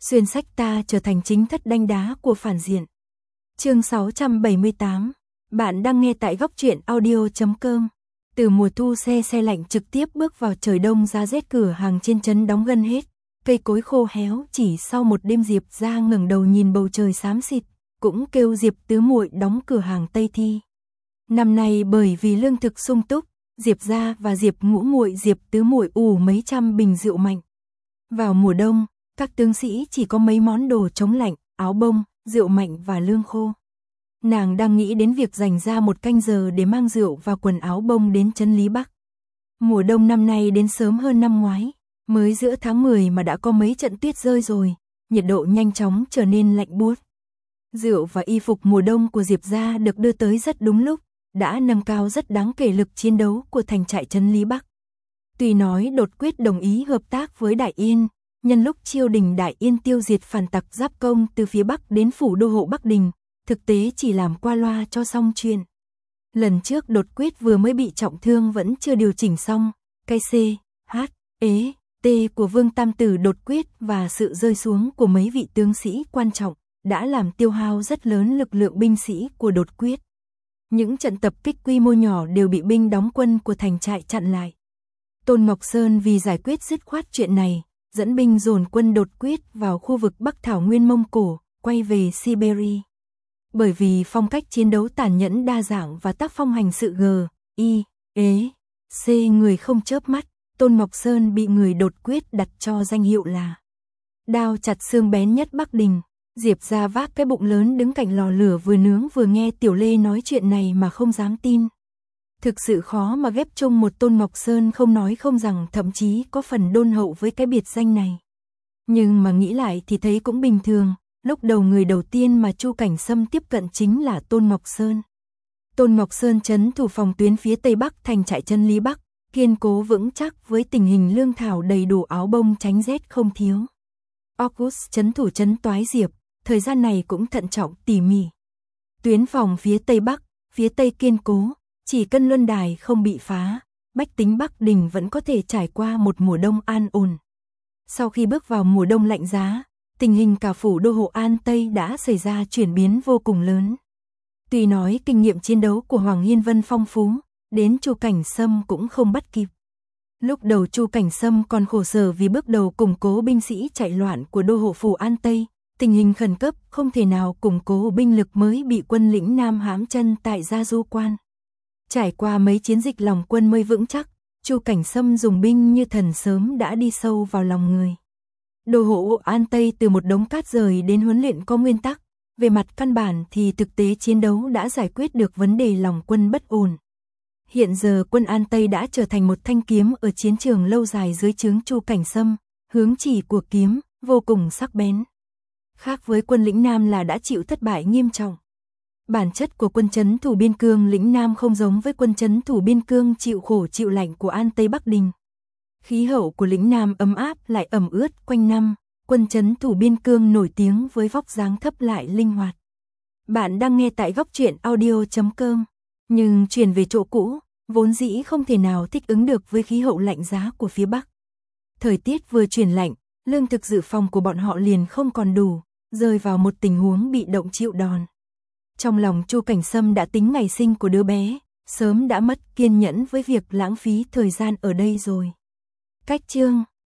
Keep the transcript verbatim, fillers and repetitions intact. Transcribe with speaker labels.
Speaker 1: xuyên sách ta trở thành chính thất đanh đá của phản diện. Chương sáu trăm bảy mươi tám. Bạn đang nghe tại góc truyện audio chấm com. Từ mùa thu xe xe lạnh trực tiếp bước vào trời đông giá rét, cửa hàng trên trấn đóng gần hết, cây cối khô héo, chỉ sau một đêm Diệp gia ngẩng đầu nhìn bầu trời xám xịt, cũng kêu Diệp tứ muội đóng cửa hàng Tây Thi. Năm nay bởi vì lương thực sung túc, Diệp gia và Diệp ngũ muội Diệp tứ muội ủ mấy trăm bình rượu mạnh. Vào mùa đông, các tướng sĩ chỉ có mấy món đồ chống lạnh, áo bông, rượu mạnh và lương khô. Nàng đang nghĩ đến việc dành ra một canh giờ để mang rượu và quần áo bông đến trấn Lý Bắc. Mùa đông năm nay đến sớm hơn năm ngoái, mới giữa tháng mười mà đã có mấy trận tuyết rơi rồi, nhiệt độ nhanh chóng trở nên lạnh buốt. Rượu và y phục mùa đông của Diệp gia được đưa tới rất đúng lúc, đã nâng cao rất đáng kể lực chiến đấu của thành trại trấn Lý Bắc. Tuy nói Đột Quyết đồng ý hợp tác với Đại Yên, nhân lúc triều đình Đại Yên tiêu diệt phản tặc giáp công từ phía Bắc đến phủ đô hộ Bắc Đình, thực tế chỉ làm qua loa cho xong chuyện. Lần trước Đột Quyết vừa mới bị trọng thương vẫn chưa điều chỉnh xong, cái C, H, E, T của Vương Tam Tử Đột Quyết và sự rơi xuống của mấy vị tướng sĩ quan trọng, đã làm tiêu hao rất lớn lực lượng binh sĩ của Đột Quyết. Những trận tập kích quy mô nhỏ đều bị binh đóng quân của thành trại chặn lại. Tôn Ngọc Sơn vì giải quyết dứt khoát chuyện này, dẫn binh dồn quân Đột Quyết vào khu vực Bắc Thảo Nguyên Mông Cổ, quay về Siberia. Bởi vì phong cách chiến đấu tàn nhẫn đa dạng và tác phong hành sự G, I, E, C người không chớp mắt, Tôn Ngọc Sơn bị người Đột Quyết đặt cho danh hiệu là đao chặt xương bén nhất Bắc Đình. Diệp gia vác cái bụng lớn đứng cạnh lò lửa vừa nướng vừa nghe Tiểu Lê nói chuyện này mà không dám tin. Thực sự khó mà ghép chung một Tôn Ngọc Sơn không nói không rằng, thậm chí có phần đôn hậu với cái biệt danh này. Nhưng mà nghĩ lại thì thấy cũng bình thường, lúc đầu người đầu tiên mà Chu Cảnh Sâm tiếp cận chính là Tôn Ngọc Sơn. Tôn Ngọc Sơn trấn thủ phòng tuyến phía Tây Bắc thành trại trấn Lý Bắc, kiên cố vững chắc với tình hình lương thảo đầy đủ, áo bông tránh rét không thiếu. August trấn thủ trấn Toái Diệp, thời gian này cũng thận trọng tỉ mỉ. Tuyến phòng phía Tây Bắc, phía Tây kiên cố, chỉ cần luân đài không bị phá, bách tính Bắc Đình vẫn có thể trải qua một mùa đông an ổn. Sau khi bước vào mùa đông lạnh giá, tình hình cả phủ đô hộ An Tây đã xảy ra chuyển biến vô cùng lớn. Tuy nói kinh nghiệm chiến đấu của Hoàng Hiên Vân phong phú, đến Chu Cảnh Sâm cũng không bắt kịp. Lúc đầu Chu Cảnh Sâm còn khổ sở vì bước đầu củng cố binh sĩ chạy loạn của đô hộ phủ An Tây, tình hình khẩn cấp không thể nào củng cố binh lực mới bị quân lĩnh Nam hãm chân tại Gia Du Quan. Trải qua mấy chiến dịch lòng quân mới vững chắc, Chu Cảnh Sâm dùng binh như thần sớm đã đi sâu vào lòng người. Đô hộ An Tây từ một đống cát rời đến huấn luyện có nguyên tắc, về mặt căn bản thì thực tế chiến đấu đã giải quyết được vấn đề lòng quân bất ổn. Hiện giờ quân An Tây đã trở thành một thanh kiếm ở chiến trường lâu dài dưới trướng Chu Cảnh Sâm, hướng chỉ của kiếm vô cùng sắc bén. Khác với quân lĩnh Nam là đã chịu thất bại nghiêm trọng. Bản chất của quân trấn thủ biên cương lĩnh Nam không giống với quân trấn thủ biên cương chịu khổ chịu lạnh của An Tây Bắc Đình. Khí hậu của lĩnh Nam ấm áp lại ẩm ướt quanh năm, quân trấn thủ biên cương nổi tiếng với vóc dáng thấp lại linh hoạt. Bạn đang nghe tại góc truyện audio chấm com, nhưng chuyển về chỗ cũ, vốn dĩ không thể nào thích ứng được với khí hậu lạnh giá của phía Bắc. Thời tiết vừa chuyển lạnh, lương thực dự phòng của bọn họ liền không còn đủ, rơi vào một tình huống bị động chịu đòn. Trong lòng Chu Cảnh Sâm đã tính ngày sinh của đứa bé, sớm đã mất kiên nhẫn với việc lãng phí thời gian ở đây rồi. Cách chương